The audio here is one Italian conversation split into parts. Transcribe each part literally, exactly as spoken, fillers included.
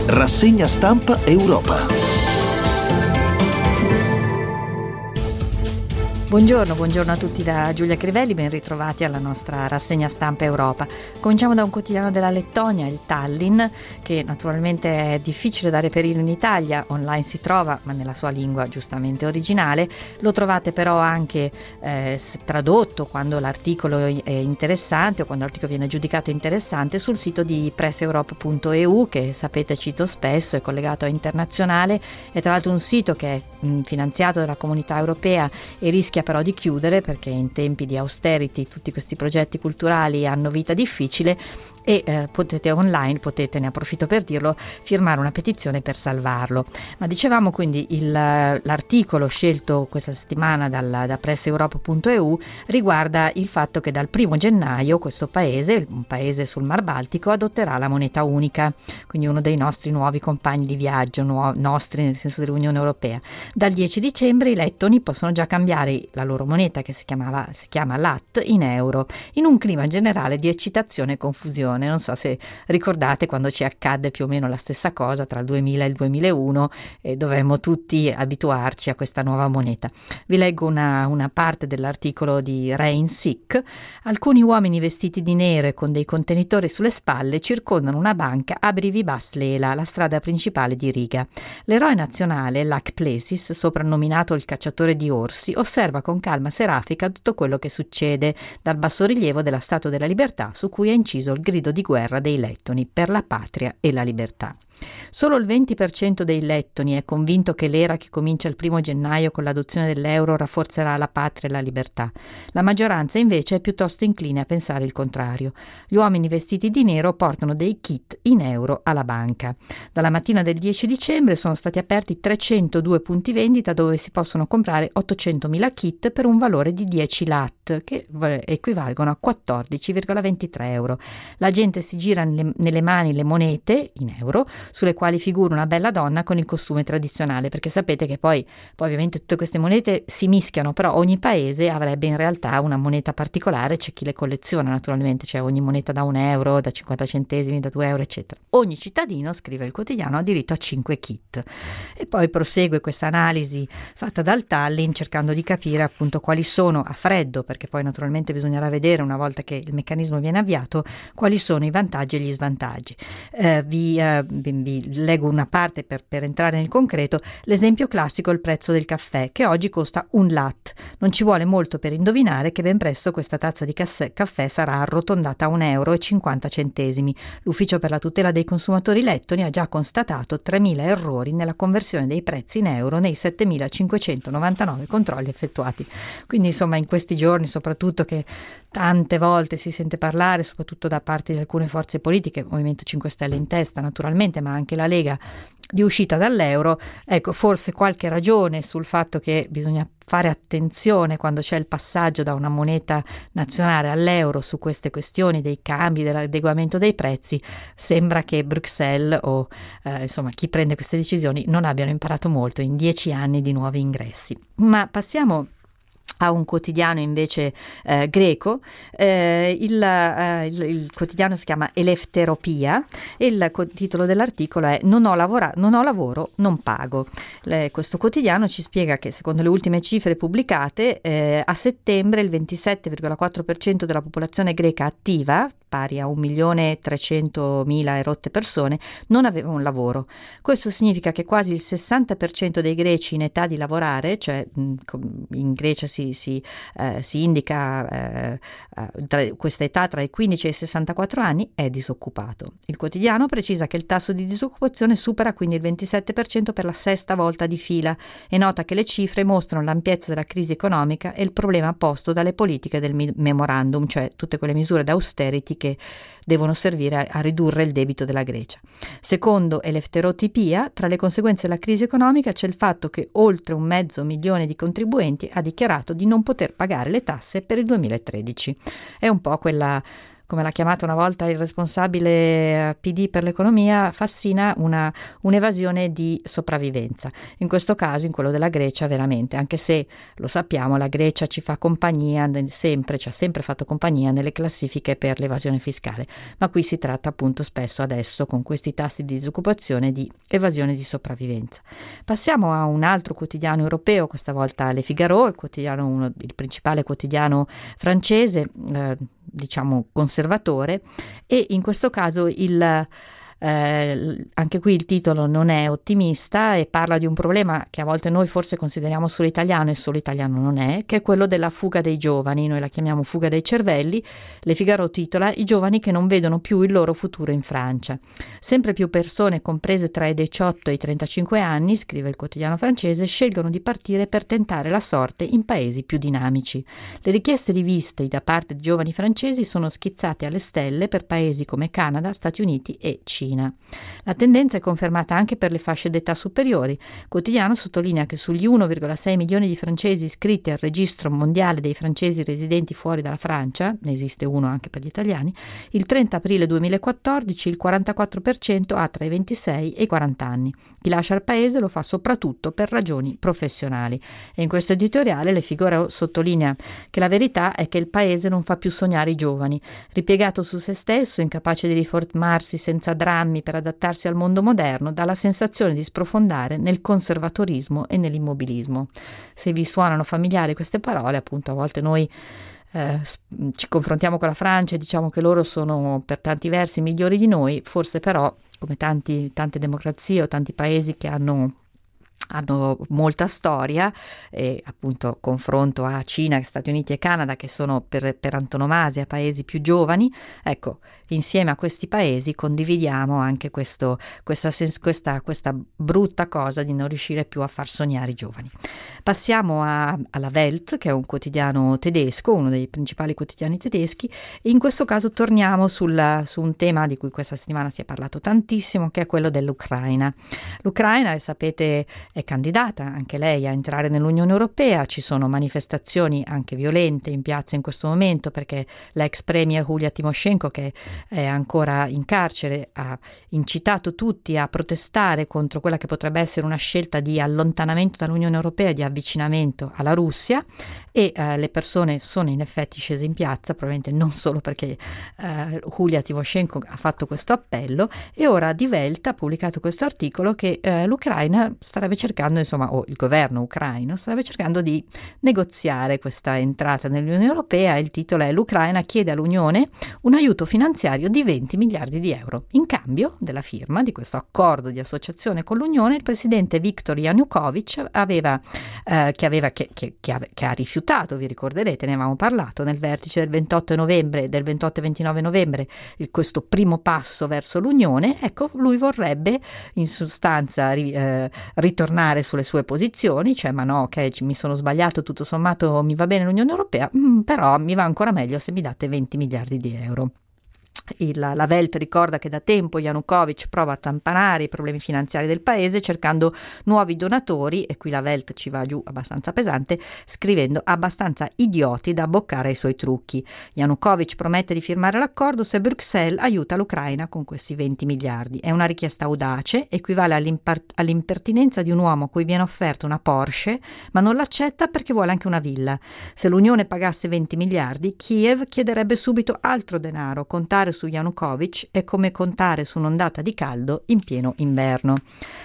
Rassegna stampa Europa. Buongiorno, buongiorno a tutti da Giulia Crivelli, ben ritrovati alla nostra rassegna stampa Europa. Cominciamo da un quotidiano della Lettonia, il Tallinn, che naturalmente è difficile da reperire in Italia, online si trova, ma nella sua lingua giustamente originale. Lo trovate però anche eh, tradotto quando l'articolo è interessante o quando l'articolo viene giudicato interessante sul sito di press europe punto e u, che sapete cito spesso, è collegato a Internazionale, è tra l'altro un sito che è mh, finanziato dalla Comunità Europea e rischia però di chiudere perché in tempi di austerity tutti questi progetti culturali hanno vita difficile e eh, potete online, potete, ne approfitto per dirlo, firmare una petizione per salvarlo. Ma dicevamo quindi il, l'articolo scelto questa settimana dal, da press europe punto e u riguarda il fatto che dal primo gennaio questo paese, un paese sul Mar Baltico, adotterà la moneta unica, quindi uno dei nostri nuovi compagni di viaggio, nuo- nostri nel senso dell'Unione Europea. Dal dieci dicembre i lettoni possono già cambiare la loro moneta, che si chiamava si chiama lat, in euro, in un clima generale di eccitazione e confusione. Non so se ricordate quando ci accadde più o meno la stessa cosa tra il duemila e il duemilauno e dovemmo tutti abituarci a questa nuova moneta. Vi leggo una, una parte dell'articolo di Rein Sick. Alcuni uomini vestiti di nero e con dei contenitori sulle spalle circondano una banca a Brivibaslela, la strada principale di Riga. L'eroe nazionale, Lak Plesis, soprannominato il cacciatore di orsi, osserva con calma serafica tutto quello che succede dal bassorilievo della Statua della Libertà, su cui è inciso il grido di guerra dei lettoni per la patria e la libertà. Solo il venti per cento dei lettoni è convinto che l'era che comincia il primo gennaio con l'adozione dell'euro rafforzerà la patria e la libertà. La maggioranza invece è piuttosto incline a pensare il contrario. Gli uomini vestiti di nero portano dei kit in euro alla banca. Dalla mattina del dieci dicembre sono stati aperti trecentodue punti vendita dove si possono comprare ottocentomila kit per un valore di dieci lat, che equivalgono a quattordici virgola ventitré euro. La gente si gira nelle, nelle mani le monete in euro, sulle quali figura una bella donna con il costume tradizionale, perché sapete che poi, poi ovviamente tutte queste monete si mischiano, però ogni paese avrebbe in realtà una moneta particolare, c'è chi le colleziona naturalmente, cioè ogni moneta da un euro, da cinquanta centesimi, da due euro eccetera. Ogni cittadino, scrive il quotidiano, ha diritto a cinque kit. E poi prosegue questa analisi fatta dal Tallinn cercando di capire appunto quali sono a freddo, perché poi naturalmente bisognerà vedere una volta che il meccanismo viene avviato quali sono i vantaggi e gli svantaggi. Eh, vi, eh, vi leggo una parte per, per entrare nel concreto. L'esempio classico è il prezzo del caffè, che oggi costa un lat. Non ci vuole molto per indovinare che ben presto questa tazza di caffè, caffè sarà arrotondata a un euro e cinquanta centesimi. L'Ufficio per la tutela dei consumatori lettoni ha già constatato tremila errori nella conversione dei prezzi in euro nei settemilacinquecentonovantanove controlli effettuati. Quindi insomma in questi giorni, soprattutto che tante volte si sente parlare, soprattutto da parte di alcune forze politiche, Movimento cinque Stelle in testa naturalmente, ma anche la Lega, di uscita dall'euro, ecco, forse qualche ragione sul fatto che bisogna fare attenzione quando c'è il passaggio da una moneta nazionale all'euro su queste questioni dei cambi, dell'adeguamento dei prezzi. Sembra che Bruxelles o eh, insomma chi prende queste decisioni non abbiano imparato molto in dieci anni di nuovi ingressi. Ma passiamo a un quotidiano invece eh, greco. Eh, il, eh, il, il quotidiano si chiama Eleftheropia e il co- titolo dell'articolo è non ho, lavora- non ho lavoro, non pago. Le, questo quotidiano ci spiega che secondo le ultime cifre pubblicate eh, a settembre il ventisette virgola quattro per cento della popolazione greca attiva, pari a un milione trecentomila e rotte persone, non aveva un lavoro. Questo significa che quasi il sessanta per cento dei greci in età di lavorare, cioè in Grecia si, si, eh, si indica eh, tra, questa età tra i quindici e i sessantaquattro anni, è disoccupato. Il quotidiano precisa che il tasso di disoccupazione supera quindi il ventisette per cento per la sesta volta di fila e nota che le cifre mostrano l'ampiezza della crisi economica e il problema posto dalle politiche del memorandum, cioè tutte quelle misure d'austerity che devono servire a, a ridurre il debito della Grecia. Secondo Eleftheropia, tra le conseguenze della crisi economica c'è il fatto che oltre un mezzo milione di contribuenti ha dichiarato di non poter pagare le tasse per il duemilatredici. È un po' quella come l'ha chiamata una volta il responsabile P D per l'economia, Fassina, una un'evasione di sopravvivenza. In questo caso, in quello della Grecia, veramente, anche se lo sappiamo, la Grecia ci fa compagnia sempre, ci ha sempre fatto compagnia nelle classifiche per l'evasione fiscale, ma qui si tratta appunto spesso adesso, con questi tassi di disoccupazione, di evasione di sopravvivenza. Passiamo a un altro quotidiano europeo, questa volta Le Figaro, il quotidiano, uno, il principale quotidiano francese, eh, diciamo conservatore, e in questo caso il Eh, anche qui il titolo non è ottimista e parla di un problema che a volte noi forse consideriamo solo italiano e solo italiano non è, che è quello della fuga dei giovani. Noi la chiamiamo fuga dei cervelli. Le Figaro titola: i giovani che non vedono più il loro futuro in Francia. Sempre più persone comprese tra i diciotto e i trentacinque anni, scrive il quotidiano francese, scelgono di partire per tentare la sorte in paesi più dinamici. Le richieste di visti da parte di giovani francesi sono schizzate alle stelle per paesi come Canada, Stati Uniti e Cina. La tendenza è confermata anche per le fasce d'età superiori. Il quotidiano sottolinea che sugli uno virgola sei milioni di francesi iscritti al registro mondiale dei francesi residenti fuori dalla Francia, ne esiste uno anche per gli italiani, il trenta aprile duemilaquattordici il quarantaquattro per cento ha tra i ventisei e i quaranta anni. Chi lascia il paese lo fa soprattutto per ragioni professionali. E in questo editoriale Le Figaro sottolinea che la verità è che il paese non fa più sognare i giovani. Ripiegato su se stesso, incapace di riformarsi senza drammi per adattarsi al mondo moderno, dà la sensazione di sprofondare nel conservatorismo e nell'immobilismo. Se vi suonano familiari queste parole, appunto, a volte noi eh, ci confrontiamo con la Francia e diciamo che loro sono per tanti versi migliori di noi, forse però, come tanti, tante democrazie o tanti paesi che hanno hanno molta storia, e appunto confronto a Cina, Stati Uniti e Canada, che sono per, per antonomasia paesi più giovani, ecco, insieme a questi paesi condividiamo anche questo, questa, questa, questa brutta cosa di non riuscire più a far sognare i giovani. Passiamo a, alla Welt, che è un quotidiano tedesco, uno dei principali quotidiani tedeschi, e in questo caso torniamo sul, su un tema di cui questa settimana si è parlato tantissimo, che è quello dell'Ucraina. L'Ucraina, sapete, è candidata anche lei a entrare nell'Unione Europea. Ci sono manifestazioni anche violente in piazza in questo momento perché l'ex premier Yulia Tymoshenko, che è ancora in carcere, ha incitato tutti a protestare contro quella che potrebbe essere una scelta di allontanamento dall'Unione Europea e di avvicinamento alla Russia, e eh, le persone sono in effetti scese in piazza, probabilmente non solo perché eh, Yulia Tymoshenko ha fatto questo appello. E ora Die Welt ha pubblicato questo articolo che eh, l'Ucraina starebbe cercando, insomma, o il governo ucraino starebbe cercando di negoziare questa entrata nell'Unione Europea. Il titolo è: l'Ucraina chiede all'Unione un aiuto finanziario di venti miliardi di euro. In cambio della firma di questo accordo di associazione con l'Unione, il presidente Viktor Yanukovych aveva, eh, che, aveva che, che, che, ha, che ha rifiutato, vi ricorderete, ne avevamo parlato nel vertice del ventotto novembre, del ventotto e ventinove novembre, il, questo primo passo verso l'Unione. Ecco, lui vorrebbe in sostanza ri, eh, ritornare sulle sue posizioni, cioè ma no, ok, mi sono sbagliato, tutto sommato mi va bene l'Unione Europea, mm, però mi va ancora meglio se mi date venti miliardi di euro. Il, la Welt ricorda che da tempo Yanukovych prova a tamponare i problemi finanziari del paese cercando nuovi donatori, e qui la Welt ci va giù abbastanza pesante, scrivendo: abbastanza idioti da abboccare ai suoi trucchi. Yanukovych promette di firmare l'accordo se Bruxelles aiuta l'Ucraina con questi venti miliardi. È una richiesta audace, equivale all'impar- all'impertinenza di un uomo a cui viene offerta una Porsche ma non l'accetta perché vuole anche una villa. Se l'Unione pagasse venti miliardi, Kiev chiederebbe subito altro denaro. Contare su Yanukovych è come contare su un'ondata di caldo in pieno inverno.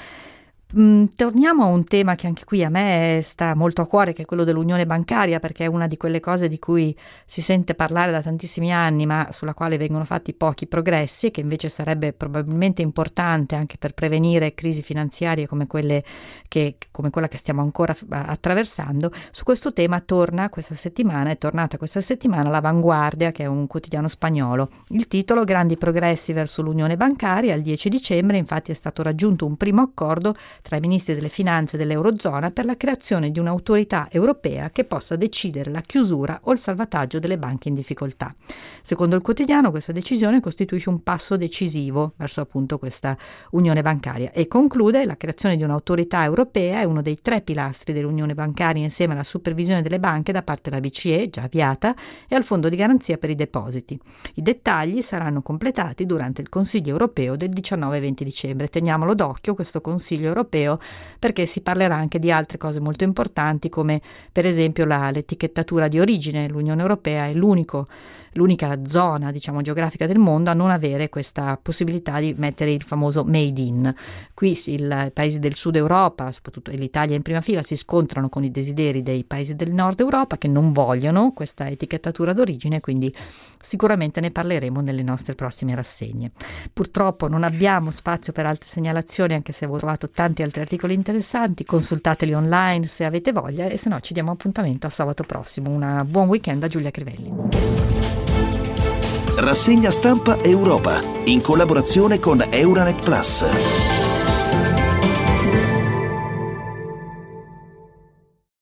Mm, torniamo a un tema che anche qui a me sta molto a cuore, che è quello dell'unione bancaria, perché è una di quelle cose di cui si sente parlare da tantissimi anni ma sulla quale vengono fatti pochi progressi, e che invece sarebbe probabilmente importante anche per prevenire crisi finanziarie come quelle che, come quella che stiamo ancora attraversando. Su questo tema torna questa settimana, è tornata questa settimana l'Avanguardia, che è un quotidiano spagnolo. Il titolo: grandi progressi verso l'unione bancaria. Il dieci dicembre infatti è stato raggiunto un primo accordo tra i ministri delle finanze dell'Eurozona per la creazione di un'autorità europea che possa decidere la chiusura o il salvataggio delle banche in difficoltà. Secondo il quotidiano, questa decisione costituisce un passo decisivo verso appunto questa unione bancaria e conclude: la creazione di un'autorità europea è uno dei tre pilastri dell'unione bancaria insieme alla supervisione delle banche da parte della B C E, già avviata, e al fondo di garanzia per i depositi. I dettagli saranno completati durante il Consiglio europeo del diciannove e venti dicembre. Teniamolo d'occhio questo Consiglio europeo, perché si parlerà anche di altre cose molto importanti, come per esempio la, l'etichettatura di origine. L'Unione Europea è l'unico l'unica zona, diciamo, geografica del mondo a non avere questa possibilità di mettere il famoso made in. Qui i paesi del sud Europa, soprattutto l'Italia in prima fila, si scontrano con i desideri dei paesi del nord Europa che non vogliono questa etichettatura d'origine, quindi sicuramente ne parleremo nelle nostre prossime rassegne. Purtroppo non abbiamo spazio per altre segnalazioni, anche se avevo trovato tanti altri articoli interessanti. Consultateli online se avete voglia, e se no ci diamo appuntamento a sabato prossimo. Un buon weekend da Giulia Crivelli. Rassegna stampa Europa, in collaborazione con Euranet Plus.